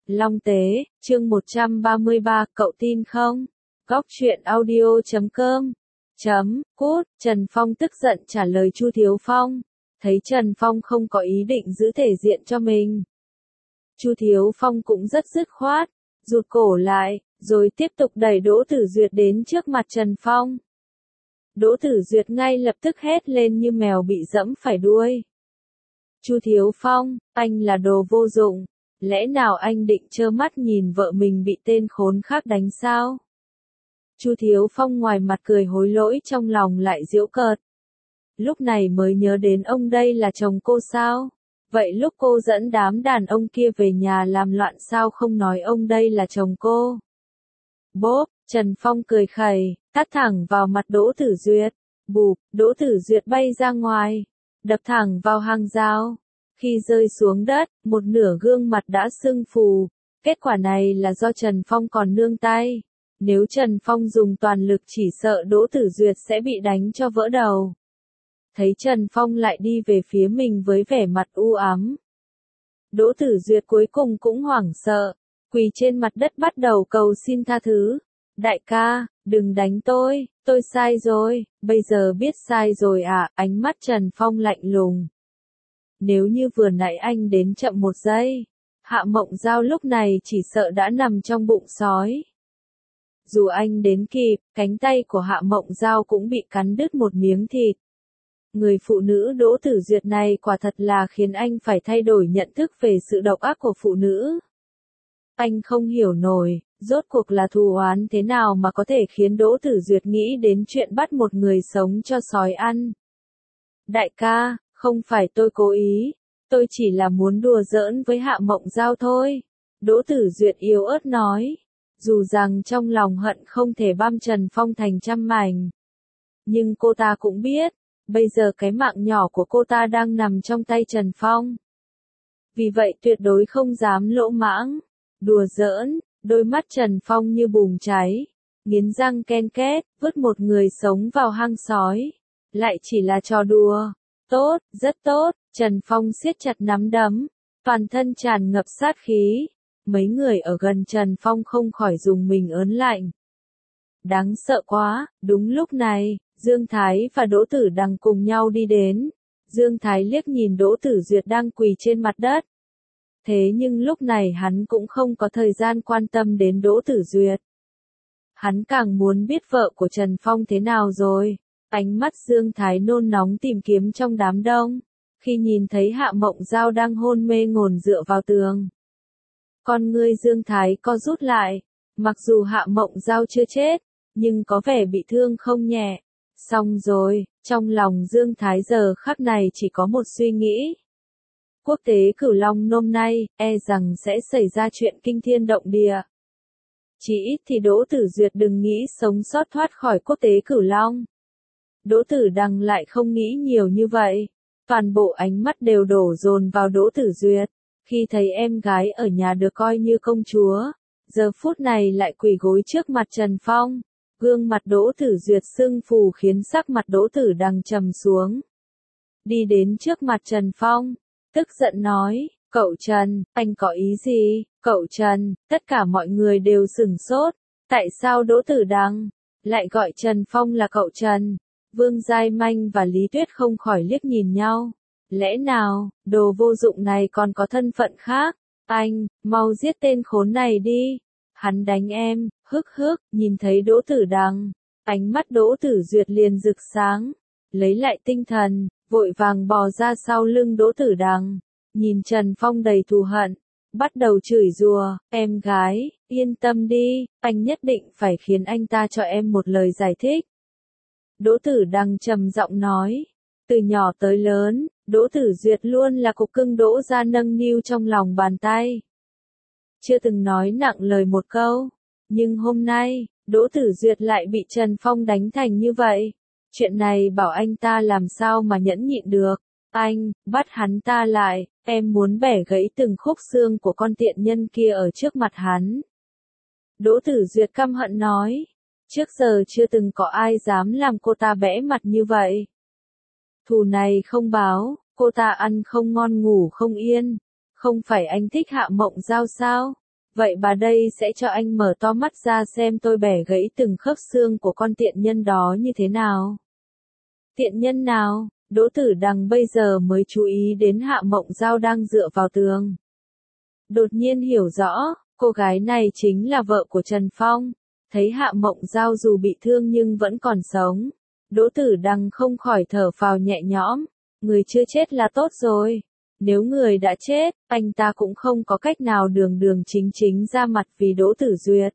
Long Tế, chương 133, cậu tin không? Góc truyện audio.com. Cút, Trần Phong tức giận trả lời Chu Thiếu Phong. Thấy Trần Phong không có ý định giữ thể diện cho mình, Chu Thiếu Phong cũng rất dứt khoát, rụt cổ lại, rồi tiếp tục đẩy Đỗ Tử Duyệt đến trước mặt Trần Phong. Đỗ Tử Duyệt ngay lập tức hét lên như mèo bị dẫm phải đuôi. Chu Thiếu Phong, anh là đồ vô dụng, lẽ nào anh định trơ mắt nhìn vợ mình bị tên khốn khác đánh sao? Chu Thiếu Phong ngoài mặt cười hối lỗi trong lòng lại giễu cợt. Lúc này mới nhớ đến ông đây là chồng cô sao? Vậy lúc cô dẫn đám đàn ông kia về nhà làm loạn sao không nói ông đây là chồng cô? Bốp, Trần Phong cười khẩy, tát thẳng vào mặt Đỗ Tử Duyệt. Bụp, Đỗ Tử Duyệt bay ra ngoài, đập thẳng vào hàng rào. Khi rơi xuống đất, một nửa gương mặt đã sưng phù. Kết quả này là do Trần Phong còn nương tay. Nếu Trần Phong dùng toàn lực chỉ sợ Đỗ Tử Duyệt sẽ bị đánh cho vỡ đầu. Thấy Trần Phong lại đi về phía mình với vẻ mặt u ám, Đỗ Tử Duyệt cuối cùng cũng hoảng sợ, quỳ trên mặt đất bắt đầu cầu xin tha thứ. Đại ca, đừng đánh tôi sai rồi, bây giờ biết sai rồi à? Ánh mắt Trần Phong lạnh lùng. Nếu như vừa nãy anh đến chậm một giây, Hạ Mộng Giao lúc này chỉ sợ đã nằm trong bụng sói. Dù anh đến kịp, cánh tay của Hạ Mộng Giao cũng bị cắn đứt một miếng thịt. Người phụ nữ Đỗ Tử Duyệt này quả thật là khiến anh phải thay đổi nhận thức về sự độc ác của phụ nữ. Anh không hiểu nổi, rốt cuộc là thù oán thế nào mà có thể khiến Đỗ Tử Duyệt nghĩ đến chuyện bắt một người sống cho sói ăn. Đại ca, không phải tôi cố ý, tôi chỉ là muốn đùa giỡn với Hạ Mộng Giao thôi. Đỗ Tử Duyệt yếu ớt nói, dù rằng trong lòng hận không thể băm Trần Phong thành trăm mảnh. Nhưng cô ta cũng biết, bây giờ cái mạng nhỏ của cô ta đang nằm trong tay Trần Phong. Vì vậy tuyệt đối không dám lỗ mãng, đùa giỡn. Đôi mắt Trần Phong như bùng cháy, nghiến răng ken két, vứt một người sống vào hang sói. Lại chỉ là trò đùa. Tốt, rất tốt, Trần Phong siết chặt nắm đấm, toàn thân tràn ngập sát khí. Mấy người ở gần Trần Phong không khỏi dùng mình ớn lạnh. Đáng sợ quá, đúng lúc này, Dương Thái và Đỗ Tử Đằng cùng nhau đi đến. Dương Thái liếc nhìn Đỗ Tử Duyệt đang quỳ trên mặt đất. Thế nhưng lúc này hắn cũng không có thời gian quan tâm đến Đỗ Tử Duyệt. Hắn càng muốn biết vợ của Trần Phong thế nào rồi. Ánh mắt Dương Thái nôn nóng tìm kiếm trong đám đông. Khi nhìn thấy Hạ Mộng Giao đang hôn mê ngổn dựa vào tường, con ngươi Dương Thái co rút lại. Mặc dù Hạ Mộng Giao chưa chết, nhưng có vẻ bị thương không nhẹ. Xong rồi, trong lòng Dương Thái giờ khắc này chỉ có một suy nghĩ. Quốc tế Cửu Long hôm nay, e rằng sẽ xảy ra chuyện kinh thiên động địa. Chỉ ít thì Đỗ Tử Duyệt đừng nghĩ sống sót thoát khỏi quốc tế Cửu Long. Đỗ Tử Đằng lại không nghĩ nhiều như vậy. Toàn bộ ánh mắt đều đổ dồn vào Đỗ Tử Duyệt. Khi thấy em gái ở nhà được coi như công chúa, giờ phút này lại quỳ gối trước mặt Trần Phong. Gương mặt Đỗ Tử Duyệt sưng phù khiến sắc mặt Đỗ Tử Đằng trầm xuống. Đi đến trước mặt Trần Phong, tức giận nói, cậu Trần, anh có ý gì? Cậu Trần, tất cả mọi người đều sửng sốt. Tại sao Đỗ Tử Đằng lại gọi Trần Phong là cậu Trần? Vương Giai Manh và Lý Tuyết không khỏi liếc nhìn nhau. Lẽ nào, đồ vô dụng này còn có thân phận khác? Anh, mau giết tên khốn này đi. Hắn đánh em, nhìn thấy Đỗ Tử Đằng. Ánh mắt Đỗ Tử Duyệt liền rực sáng. Lấy lại tinh thần, vội vàng bò ra sau lưng Đỗ Tử Đằng. Nhìn Trần Phong đầy thù hận, bắt đầu chửi rủa, em gái, yên tâm đi, anh nhất định phải khiến anh ta cho em một lời giải thích. Đỗ Tử Đằng trầm giọng nói, từ nhỏ tới lớn, Đỗ Tử Duyệt luôn là cục cưng Đỗ gia nâng niu trong lòng bàn tay. Chưa từng nói nặng lời một câu, nhưng hôm nay, Đỗ Tử Duyệt lại bị Trần Phong đánh thành như vậy. Chuyện này bảo anh ta làm sao mà nhẫn nhịn được. Anh, bắt hắn ta lại, em muốn bẻ gãy từng khúc xương của con tiện nhân kia ở trước mặt hắn. Đỗ Tử Duyệt căm hận nói, trước giờ chưa từng có ai dám làm cô ta bẽ mặt như vậy. Thù này không báo, cô ta ăn không ngon ngủ không yên. Không phải anh thích Hạ Mộng Giao sao? Vậy bà đây sẽ cho anh mở to mắt ra xem tôi bẻ gãy từng khớp xương của con tiện nhân đó như thế nào. Tiện nhân nào? Đỗ Tử Đằng bây giờ mới chú ý đến Hạ Mộng Giao đang dựa vào tường. Đột nhiên hiểu rõ, cô gái này chính là vợ của Trần Phong. Thấy Hạ Mộng Giao dù bị thương nhưng vẫn còn sống. Đỗ Tử Đằng không khỏi thở phào nhẹ nhõm. Người chưa chết là tốt rồi. Nếu người đã chết, anh ta cũng không có cách nào đường đường chính chính ra mặt vì Đỗ Tử Duyệt.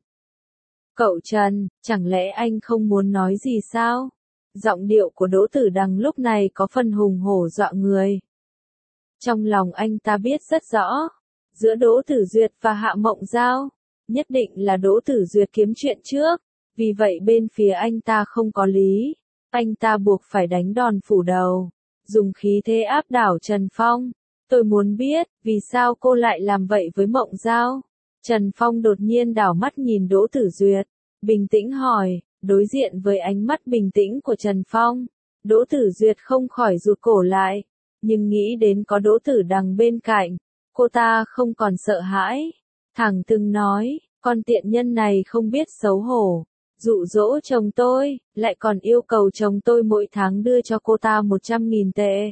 Cậu Trần, chẳng lẽ anh không muốn nói gì sao? Giọng điệu của Đỗ Tử Đằng lúc này có phần hùng hổ dọa người. Trong lòng anh ta biết rất rõ, giữa Đỗ Tử Duyệt và Hạ Mộng Giao, nhất định là Đỗ Tử Duyệt kiếm chuyện trước, vì vậy bên phía anh ta không có lý, anh ta buộc phải đánh đòn phủ đầu, dùng khí thế áp đảo Trần Phong. Tôi muốn biết, vì sao cô lại làm vậy với Mộng Giao? Trần Phong đột nhiên đảo mắt nhìn Đỗ Tử Duyệt, bình tĩnh hỏi, đối diện với ánh mắt bình tĩnh của Trần Phong. Đỗ Tử Duyệt không khỏi rụt cổ lại, nhưng nghĩ đến có Đỗ Tử Đằng bên cạnh, cô ta không còn sợ hãi, thẳng thừng nói, con tiện nhân này không biết xấu hổ, dụ dỗ chồng tôi, lại còn yêu cầu chồng tôi mỗi tháng đưa cho cô ta 100.000 tệ.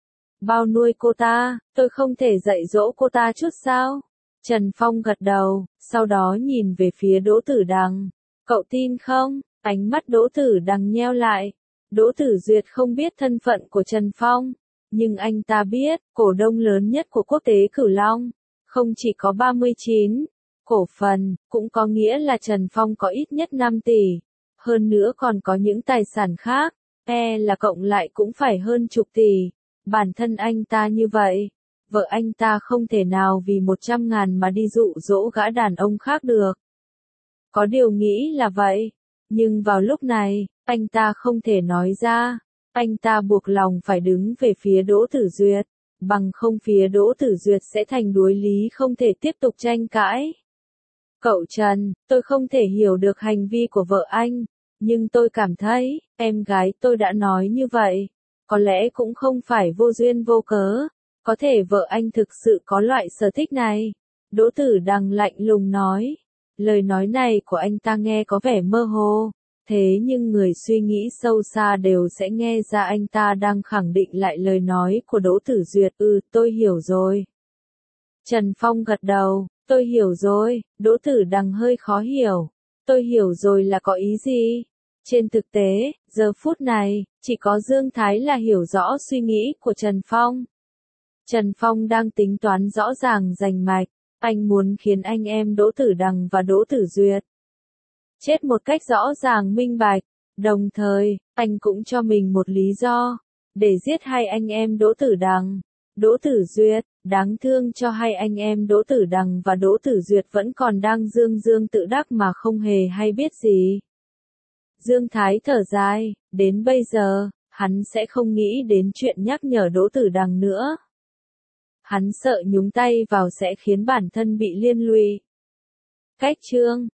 Bao nuôi cô ta, tôi không thể dạy dỗ cô ta chút sao? Trần Phong gật đầu, sau đó nhìn về phía Đỗ Tử Đằng. Cậu tin không? Ánh mắt Đỗ Tử Đằng nheo lại. Đỗ Tử Duyệt không biết thân phận của Trần Phong, nhưng anh ta biết, cổ đông lớn nhất của Quốc tế Cửu Long, không chỉ có 39 cổ phần, cũng có nghĩa là Trần Phong có ít nhất 5 tỷ. Hơn nữa còn có những tài sản khác, là cộng lại cũng phải hơn chục tỷ. Bản thân anh ta như vậy, vợ anh ta không thể nào vì 100.000 mà đi dụ dỗ gã đàn ông khác được. Có điều nghĩ là vậy, nhưng vào lúc này, anh ta không thể nói ra, anh ta buộc lòng phải đứng về phía Đỗ Tử Duyệt, bằng không phía Đỗ Tử Duyệt sẽ thành đối lý không thể tiếp tục tranh cãi. Cậu Trần, tôi không thể hiểu được hành vi của vợ anh, nhưng tôi cảm thấy, em gái tôi đã nói như vậy. Có lẽ cũng không phải vô duyên vô cớ, có thể vợ anh thực sự có loại sở thích này. Đỗ Tử Đằng lạnh lùng nói, lời nói này của anh ta nghe có vẻ mơ hồ, thế nhưng người suy nghĩ sâu xa đều sẽ nghe ra anh ta đang khẳng định lại lời nói của Đỗ Tử Duyệt. Tôi hiểu rồi. Trần Phong gật đầu, tôi hiểu rồi. Đỗ Tử Đằng hơi khó hiểu, tôi hiểu rồi là có ý gì? Trên thực tế, giờ phút này, chỉ có Dương Thái là hiểu rõ suy nghĩ của Trần Phong. Trần Phong đang tính toán rõ ràng rành mạch, anh muốn khiến anh em Đỗ Tử Đằng và Đỗ Tử Duyệt chết một cách rõ ràng minh bạch, đồng thời, anh cũng cho mình một lý do, để giết hai anh em Đỗ Tử Đằng, Đỗ Tử Duyệt. Đáng thương cho hai anh em Đỗ Tử Đằng và Đỗ Tử Duyệt vẫn còn đang dương dương tự đắc mà không hề hay biết gì. Dương Thái thở dài, đến bây giờ, hắn sẽ không nghĩ đến chuyện nhắc nhở Đỗ Tử Đằng nữa. Hắn sợ nhúng tay vào sẽ khiến bản thân bị liên lụy. Cách chương